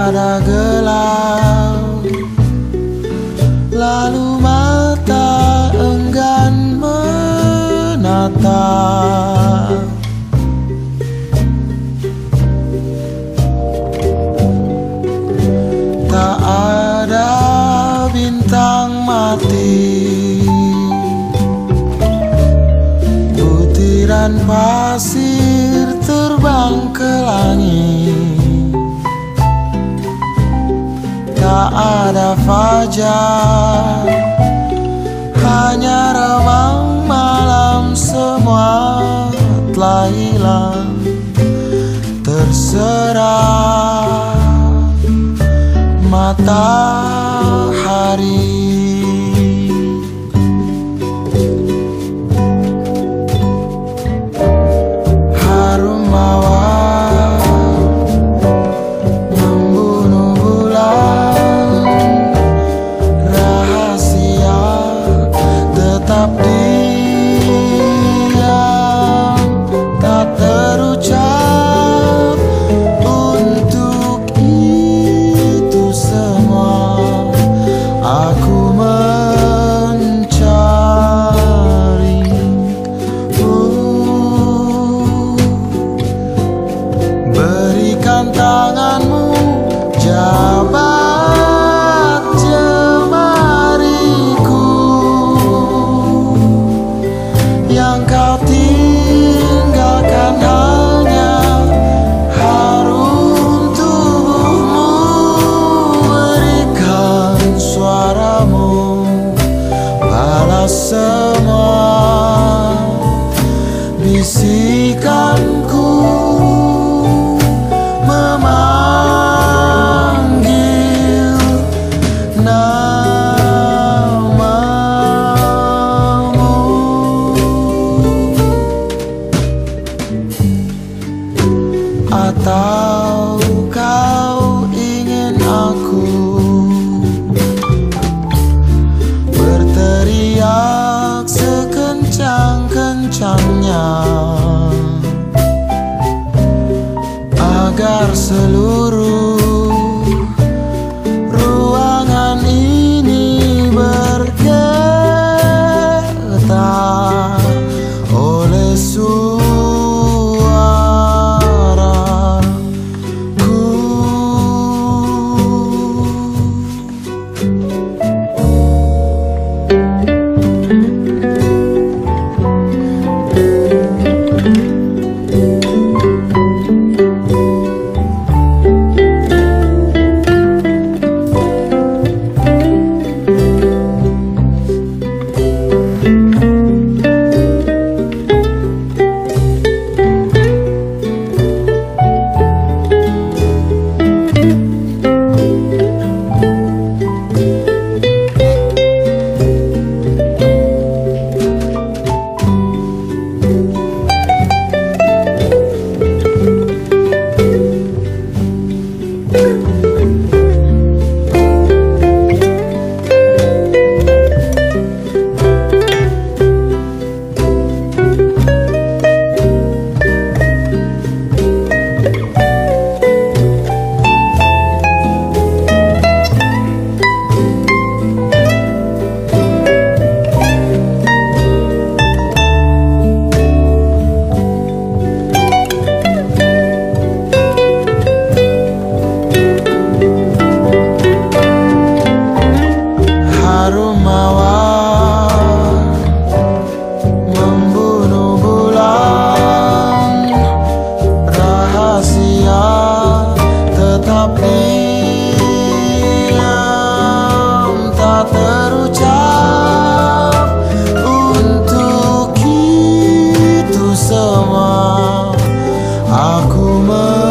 ada gelap, lalu mata enggan menatap. Tak ada bintang mati, butiran pasir terbang ke langit. Tak ada fajar, hanya remang malam, semua telah hilang. Terserah matahari. Harum mawar membunuh bulan, rahasia tetap diam, tak terucap. Untuk itu semua aku mencari. Berikan tanganmu, jabat jemariku, yang kau tinggalkan hanya harum tubuhmu. Berikan suaramu, balas semua bisikanku, memanggil namamu. Atau kau ingin aku berteriak sekencang-kencangnya, agar seluruh ruangan ini bergetar oleh suaraku. Harum mawar membunuh bulan, rahasia tetap diam, tak terucap. Untuk itu semua aku